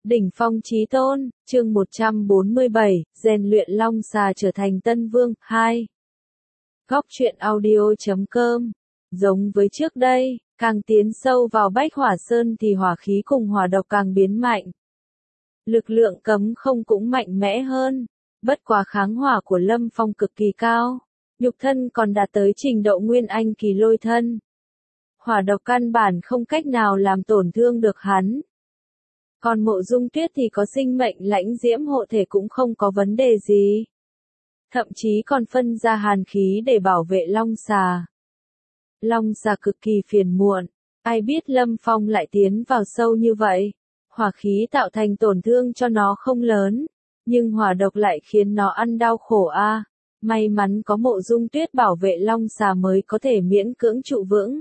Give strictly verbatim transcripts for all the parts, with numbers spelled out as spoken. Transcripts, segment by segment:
Đỉnh phong chí tôn, chương một trăm bốn mươi bảy, rèn luyện long xà trở thành tân vương, hai. Góc truyện audio chấm com. Giống với trước đây, càng tiến sâu vào Bách Hỏa Sơn thì hỏa khí cùng hỏa độc càng biến mạnh. Lực lượng cấm không cũng mạnh mẽ hơn, bất quá kháng hỏa của Lâm Phong cực kỳ cao, nhục thân còn đạt tới trình độ nguyên anh kỳ lôi thân. Hỏa độc căn bản không cách nào làm tổn thương được hắn. Còn Mộ Dung Tuyết thì có sinh mệnh lãnh diễm hộ thể cũng không có vấn đề gì. Thậm chí còn phân ra hàn khí để bảo vệ long xà. Long xà cực kỳ phiền muộn, ai biết Lâm Phong lại tiến vào sâu như vậy. Hỏa khí tạo thành tổn thương cho nó không lớn, nhưng hỏa độc lại khiến nó ăn đau khổ a. À. May mắn có Mộ Dung Tuyết bảo vệ long xà mới có thể miễn cưỡng trụ vững.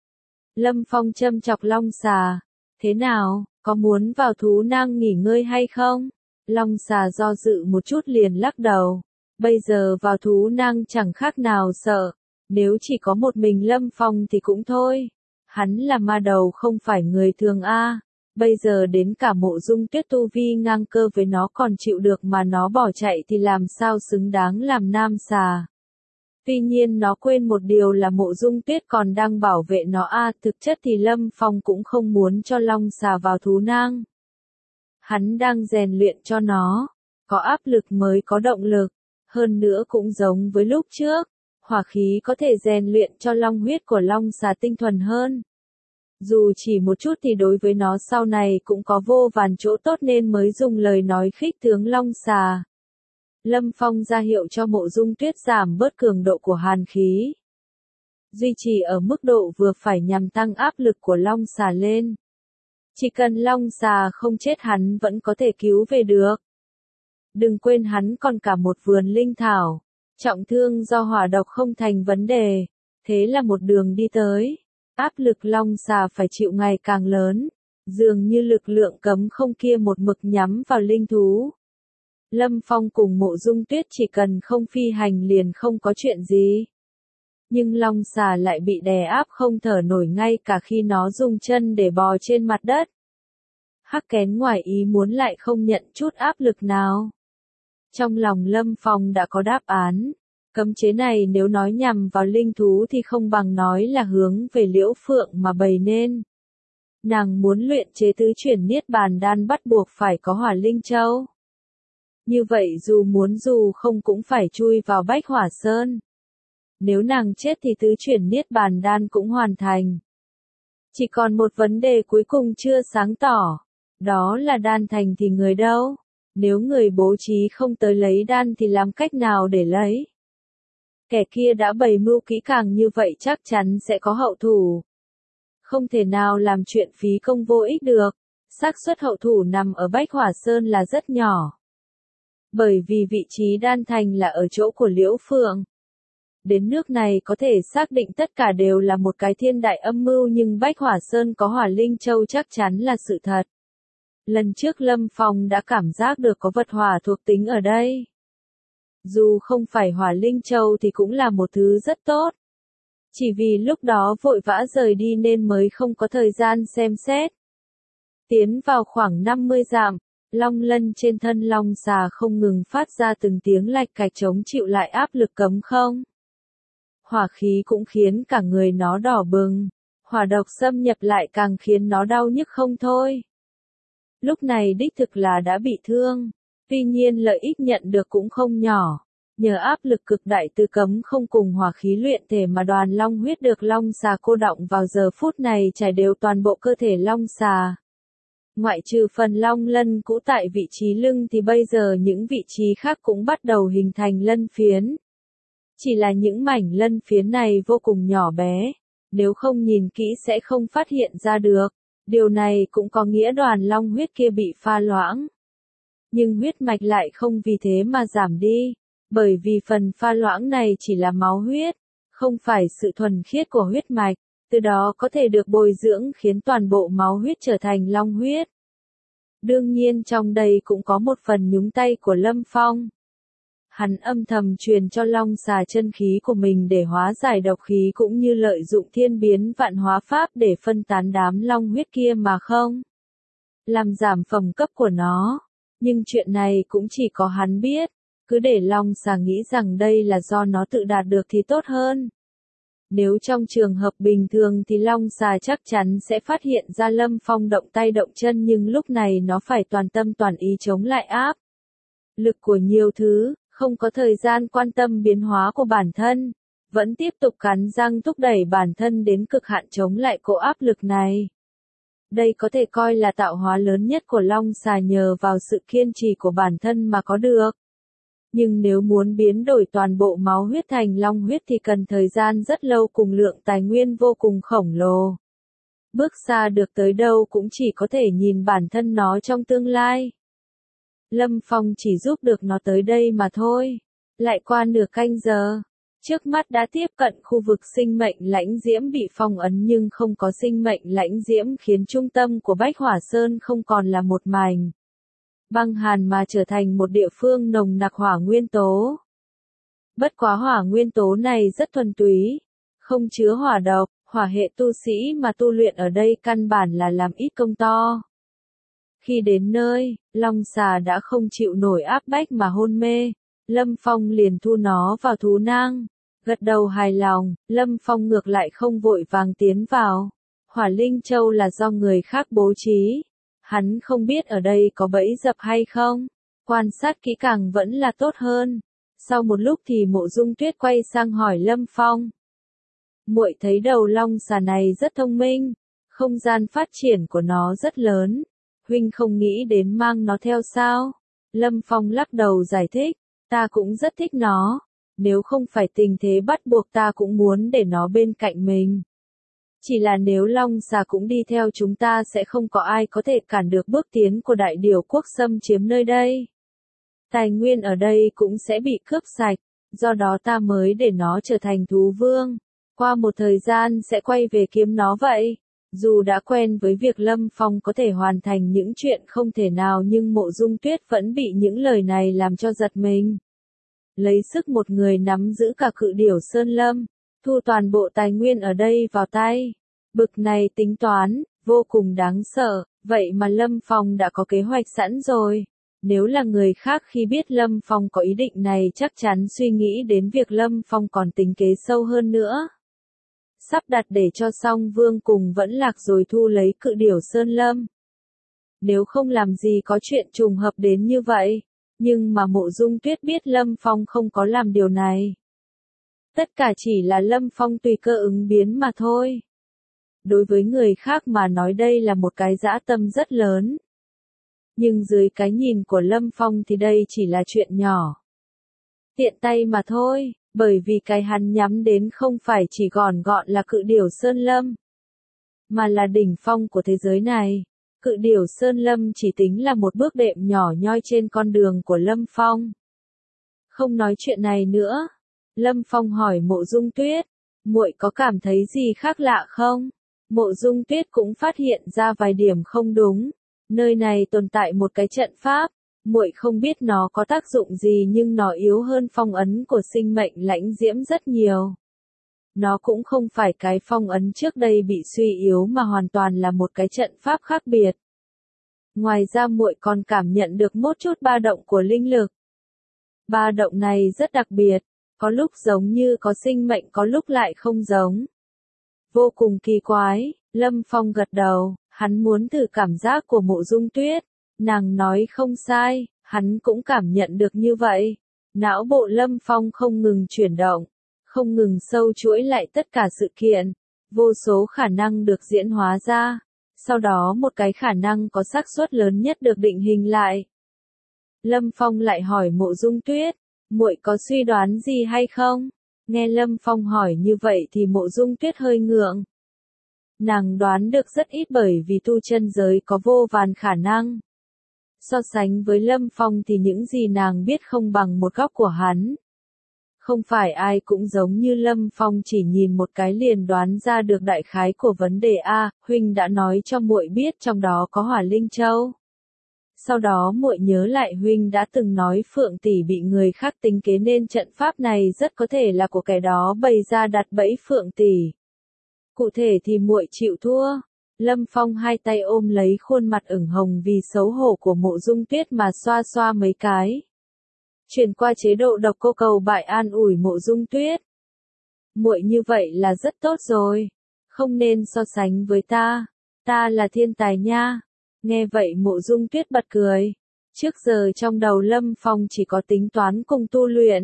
Lâm Phong châm chọc long xà, thế nào? Có muốn vào thú nang nghỉ ngơi hay không? Long xà do dự một chút liền lắc đầu. Bây giờ vào thú nang chẳng khác nào sợ. Nếu chỉ có một mình Lâm Phong thì cũng thôi. Hắn là ma đầu không phải người thường a. À. Bây giờ đến cả Mộ Dung Tuyết tu vi ngang cơ với nó còn chịu được mà nó bỏ chạy thì làm sao xứng đáng làm nam xà. Tuy nhiên nó quên một điều là Mộ Dung Tuyết còn đang bảo vệ nó a, à, thực chất thì Lâm Phong cũng không muốn cho long xà vào thú nang. Hắn đang rèn luyện cho nó, có áp lực mới có động lực, hơn nữa cũng giống với lúc trước, hỏa khí có thể rèn luyện cho long huyết của long xà tinh thuần hơn. Dù chỉ một chút thì đối với nó sau này cũng có vô vàn chỗ tốt nên mới dùng lời nói khích tướng long xà. Lâm Phong ra hiệu cho Mộ Dung Tuyết giảm bớt cường độ của hàn khí. Duy trì ở mức độ vừa phải nhằm tăng áp lực của long xà lên. Chỉ cần long xà không chết hắn vẫn có thể cứu về được. Đừng quên hắn còn cả một vườn linh thảo. Trọng thương do hỏa độc không thành vấn đề. Thế là một đường đi tới. Áp lực long xà phải chịu ngày càng lớn. Dường như lực lượng cấm không kia một mực nhắm vào linh thú. Lâm Phong cùng Mộ Dung Tuyết chỉ cần không phi hành liền không có chuyện gì. Nhưng long xà lại bị đè áp không thở nổi ngay cả khi nó dùng chân để bò trên mặt đất. Hắc Kén ngoài ý muốn lại không nhận chút áp lực nào. Trong lòng Lâm Phong đã có đáp án. Cấm chế này nếu nói nhằm vào linh thú thì không bằng nói là hướng về Liễu Phượng mà bày nên. Nàng muốn luyện chế tứ chuyển niết bàn đan bắt buộc phải có hỏa linh châu. Như vậy dù muốn dù không cũng phải chui vào Bách Hỏa Sơn. Nếu nàng chết thì tứ chuyển niết bàn đan cũng hoàn thành. Chỉ còn một vấn đề cuối cùng chưa sáng tỏ. Đó là đan thành thì người đâu? Nếu người bố trí không tới lấy đan thì làm cách nào để lấy? Kẻ kia đã bày mưu kỹ càng như vậy chắc chắn sẽ có hậu thủ. Không thể nào làm chuyện phí công vô ích được. Xác suất hậu thủ nằm ở Bách Hỏa Sơn là rất nhỏ. Bởi vì vị trí đan thành là ở chỗ của Liễu Phượng. Đến nước này có thể xác định tất cả đều là một cái thiên đại âm mưu nhưng Bách Hỏa Sơn có hỏa linh châu chắc chắn là sự thật. Lần trước Lâm Phong đã cảm giác được có vật hỏa thuộc tính ở đây. Dù không phải hỏa linh châu thì cũng là một thứ rất tốt. Chỉ vì lúc đó vội vã rời đi nên mới không có thời gian xem xét. Tiến vào khoảng năm mươi dặm. Long lân trên thân long xà không ngừng phát ra từng tiếng lạch cạch chống chịu lại áp lực cấm không. Hỏa khí cũng khiến cả người nó đỏ bừng, hỏa độc xâm nhập lại càng khiến nó đau nhức không thôi. Lúc này đích thực là đã bị thương, tuy nhiên lợi ích nhận được cũng không nhỏ. Nhờ áp lực cực đại từ cấm không cùng hỏa khí luyện thể mà đoàn long huyết được long xà cô đọng vào giờ phút này trải đều toàn bộ cơ thể long xà. Ngoại trừ phần long lân cũ tại vị trí lưng thì bây giờ những vị trí khác cũng bắt đầu hình thành lân phiến. Chỉ là những mảnh lân phiến này vô cùng nhỏ bé, nếu không nhìn kỹ sẽ không phát hiện ra được. Điều này cũng có nghĩa đoàn long huyết kia bị pha loãng. Nhưng huyết mạch lại không vì thế mà giảm đi, bởi vì phần pha loãng này chỉ là máu huyết, không phải sự thuần khiết của huyết mạch. Từ đó có thể được bồi dưỡng khiến toàn bộ máu huyết trở thành long huyết. Đương nhiên trong đây cũng có một phần nhúng tay của Lâm Phong. Hắn âm thầm truyền cho long xà chân khí của mình để hóa giải độc khí cũng như lợi dụng thiên biến vạn hóa pháp để phân tán đám long huyết kia mà không. làm giảm phẩm cấp của nó. Nhưng chuyện này cũng chỉ có hắn biết, cứ để long xà nghĩ rằng đây là do nó tự đạt được thì tốt hơn. Nếu trong trường hợp bình thường thì long xà chắc chắn sẽ phát hiện ra Lâm Phong động tay động chân, nhưng lúc này nó phải toàn tâm toàn ý chống lại áp lực của nhiều thứ, không có thời gian quan tâm biến hóa của bản thân, vẫn tiếp tục cắn răng thúc đẩy bản thân đến cực hạn chống lại cỗ áp lực này. Đây có thể coi là tạo hóa lớn nhất của long xà nhờ vào sự kiên trì của bản thân mà có được. Nhưng nếu muốn biến đổi toàn bộ máu huyết thành long huyết thì cần thời gian rất lâu cùng lượng tài nguyên vô cùng khổng lồ. Bước xa được tới đâu cũng chỉ có thể nhìn bản thân nó trong tương lai. Lâm Phong chỉ giúp được nó tới đây mà thôi. Lại qua nửa canh giờ, trước mắt đã tiếp cận khu vực sinh mệnh lãnh diễm bị phong ấn, nhưng không có sinh mệnh lãnh diễm khiến trung tâm của Bách Hỏa Sơn không còn là một mảnh băng hàn mà trở thành một địa phương nồng nặc hỏa nguyên tố. Bất quá hỏa nguyên tố này rất thuần túy, không chứa hỏa độc, hỏa hệ tu sĩ mà tu luyện ở đây căn bản là làm ít công to. Khi đến nơi, long xà đã không chịu nổi áp bách mà hôn mê, Lâm Phong liền thu nó vào thú nang. Gật đầu hài lòng, Lâm Phong ngược lại không vội vàng tiến vào. Hỏa linh châu là do người khác bố trí. Hắn không biết ở đây có bẫy dập hay không. Quan sát kỹ càng vẫn là tốt hơn. Sau một lúc thì Mộ Dung Tuyết quay sang hỏi Lâm Phong. Muội thấy đầu long xà này rất thông minh. Không gian phát triển của nó rất lớn. Huynh không nghĩ đến mang nó theo sao? Lâm Phong lắc đầu giải thích. Ta cũng rất thích nó. Nếu không phải tình thế bắt buộc ta cũng muốn để nó bên cạnh mình. Chỉ là nếu long xà cũng đi theo chúng ta sẽ không có ai có thể cản được bước tiến của đại điểu quốc xâm chiếm nơi đây. Tài nguyên ở đây cũng sẽ bị cướp sạch, do đó ta mới để nó trở thành thú vương. Qua một thời gian sẽ quay về kiếm nó vậy. Dù đã quen với việc Lâm Phong có thể hoàn thành những chuyện không thể nào, nhưng Mộ Dung Tuyết vẫn bị những lời này làm cho giật mình. Lấy sức một người nắm giữ cả cự điểu sơn lâm, thu toàn bộ tài nguyên ở đây vào tay. Bực này tính toán, vô cùng đáng sợ, vậy mà Lâm Phong đã có kế hoạch sẵn rồi. Nếu là người khác khi biết Lâm Phong có ý định này chắc chắn suy nghĩ đến việc Lâm Phong còn tính kế sâu hơn nữa. Sắp đặt để cho Song Vương cùng Vẫn Lạc rồi thu lấy cự điểu sơn lâm. Nếu không làm gì có chuyện trùng hợp đến như vậy. Nhưng mà Mộ Dung Tuyết biết Lâm Phong không có làm điều này. Tất cả chỉ là Lâm Phong tùy cơ ứng biến mà thôi. Đối với người khác mà nói đây là một cái dã tâm rất lớn. Nhưng dưới cái nhìn của Lâm Phong thì đây chỉ là chuyện nhỏ. Tiện tay mà thôi, bởi vì cái hắn nhắm đến không phải chỉ gọn gọn là cự điểu sơn lâm, mà là đỉnh phong của thế giới này. Cự điểu sơn lâm chỉ tính là một bước đệm nhỏ nhoi trên con đường của Lâm Phong. Không nói chuyện này nữa. Lâm Phong hỏi Mộ Dung Tuyết, muội có cảm thấy gì khác lạ không? Mộ Dung Tuyết cũng phát hiện ra vài điểm không đúng. Nơi này tồn tại một cái trận pháp, muội không biết nó có tác dụng gì nhưng nó yếu hơn phong ấn của sinh mệnh lãnh diễm rất nhiều. Nó cũng không phải cái phong ấn trước đây bị suy yếu mà hoàn toàn là một cái trận pháp khác biệt. Ngoài ra muội còn cảm nhận được một chút ba động của linh lực. Ba động này rất đặc biệt, có lúc giống như có sinh mệnh có lúc lại không giống. Vô cùng kỳ quái, Lâm Phong gật đầu, hắn muốn thử cảm giác của Mộ Dung Tuyết. Nàng nói không sai, hắn cũng cảm nhận được như vậy. Não bộ Lâm Phong không ngừng chuyển động, không ngừng sâu chuỗi lại tất cả sự kiện. Vô số khả năng được diễn hóa ra. Sau đó một cái khả năng có xác suất lớn nhất được định hình lại. Lâm Phong lại hỏi Mộ Dung Tuyết, muội có suy đoán gì hay không? Nghe Lâm Phong hỏi như vậy thì Mộ Dung Tuyết hơi ngượng. Nàng đoán được rất ít bởi vì tu chân giới có vô vàn khả năng. So sánh với Lâm Phong thì những gì nàng biết không bằng một góc của hắn. Không phải ai cũng giống như Lâm Phong chỉ nhìn một cái liền đoán ra được đại khái của vấn đề a, huynh đã nói cho muội biết trong đó có Hỏa Linh Châu. Sau đó muội nhớ lại huynh đã từng nói Phượng tỷ bị người khác tính kế nên trận pháp này rất có thể là của kẻ đó bày ra đặt bẫy Phượng tỷ. Cụ thể thì muội chịu thua. Lâm Phong hai tay ôm lấy khuôn mặt ửng hồng vì xấu hổ của Mộ Dung Tuyết mà xoa xoa mấy cái. Chuyển qua chế độ độc cô cầu bại an ủi Mộ Dung Tuyết. Muội như vậy là rất tốt rồi, không nên so sánh với ta, ta là thiên tài nha. Nghe vậy Mộ Dung Tuyết bật cười. Trước giờ trong đầu Lâm Phong chỉ có tính toán cùng tu luyện.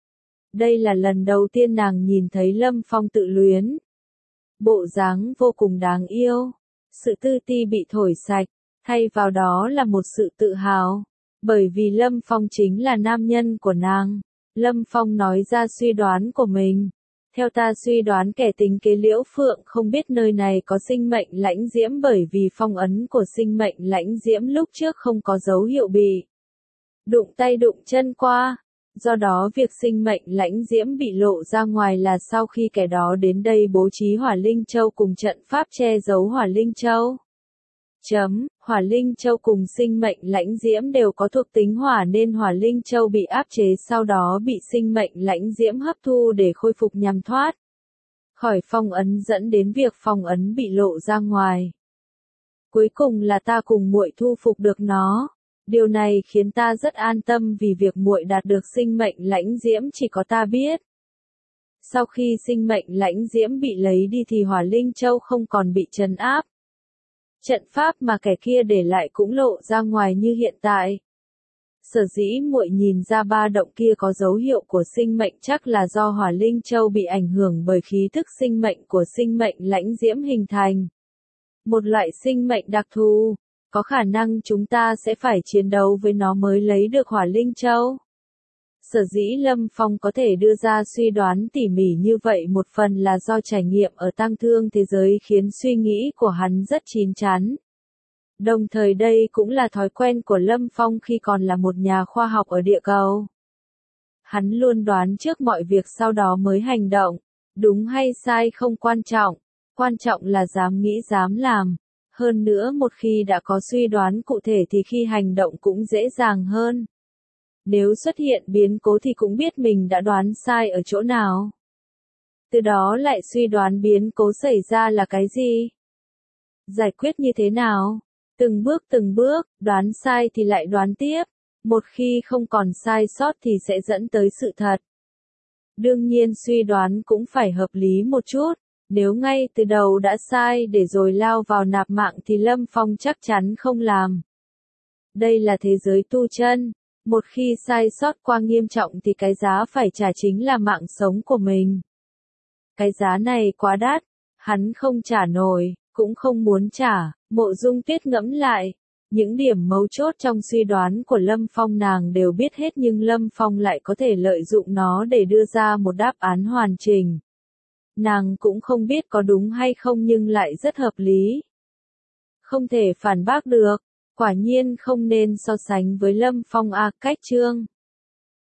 Đây là lần đầu tiên nàng nhìn thấy Lâm Phong tự luyến. Bộ dáng vô cùng đáng yêu. Sự tự ti bị thổi sạch, thay vào đó là một sự tự hào. Bởi vì Lâm Phong chính là nam nhân của nàng. Lâm Phong nói ra suy đoán của mình. Theo ta suy đoán kẻ tính kế Liễu Phượng không biết nơi này có sinh mệnh lãnh diễm bởi vì phong ấn của sinh mệnh lãnh diễm lúc trước không có dấu hiệu bị đụng tay đụng chân qua. Do đó việc sinh mệnh lãnh diễm bị lộ ra ngoài là sau khi kẻ đó đến đây bố trí Hỏa Linh Châu cùng trận pháp che giấu Hỏa Linh Châu. Chấm, Hỏa Linh Châu cùng sinh mệnh lãnh diễm đều có thuộc tính hỏa nên Hỏa Linh Châu bị áp chế sau đó bị sinh mệnh lãnh diễm hấp thu để khôi phục nhằm thoát khỏi phong ấn dẫn đến việc phong ấn bị lộ ra ngoài. Cuối cùng là ta cùng muội thu phục được nó. Điều này khiến ta rất an tâm vì việc muội đạt được sinh mệnh lãnh diễm chỉ có ta biết. Sau khi sinh mệnh lãnh diễm bị lấy đi thì Hỏa Linh Châu không còn bị trấn áp. Trận pháp mà kẻ kia để lại cũng lộ ra ngoài như hiện tại. Sở dĩ muội nhìn ra ba động kia có dấu hiệu của sinh mệnh chắc là do Hỏa Linh Châu bị ảnh hưởng bởi khí thức sinh mệnh của sinh mệnh lãnh diễm hình thành. Một loại sinh mệnh đặc thù, có khả năng chúng ta sẽ phải chiến đấu với nó mới lấy được Hỏa Linh Châu. Sở dĩ Lâm Phong có thể đưa ra suy đoán tỉ mỉ như vậy một phần là do trải nghiệm ở tang thương thế giới khiến suy nghĩ của hắn rất chín chắn. Đồng thời đây cũng là thói quen của Lâm Phong khi còn là một nhà khoa học ở địa cầu. Hắn luôn đoán trước mọi việc sau đó mới hành động. Đúng hay sai không quan trọng, quan trọng là dám nghĩ dám làm. Hơn nữa một khi đã có suy đoán cụ thể thì khi hành động cũng dễ dàng hơn. Nếu xuất hiện biến cố thì cũng biết mình đã đoán sai ở chỗ nào. Từ đó lại suy đoán biến cố xảy ra là cái gì? Giải quyết như thế nào? Từng bước từng bước, đoán sai thì lại đoán tiếp. Một khi không còn sai sót thì sẽ dẫn tới sự thật. Đương nhiên suy đoán cũng phải hợp lý một chút. Nếu ngay từ đầu đã sai để rồi lao vào nạp mạng thì Lâm Phong chắc chắn không làm. Đây là thế giới tu chân. Một khi sai sót quá nghiêm trọng thì cái giá phải trả chính là mạng sống của mình. Cái giá này quá đắt, hắn không trả nổi, cũng không muốn trả. Mộ Dung Tuyết ngẫm lại, những điểm mấu chốt trong suy đoán của Lâm Phong nàng đều biết hết nhưng Lâm Phong lại có thể lợi dụng nó để đưa ra một đáp án hoàn chỉnh. Nàng cũng không biết có đúng hay không nhưng lại rất hợp lý. Không thể phản bác được, quả nhiên không nên so sánh với Lâm Phong a cách chương.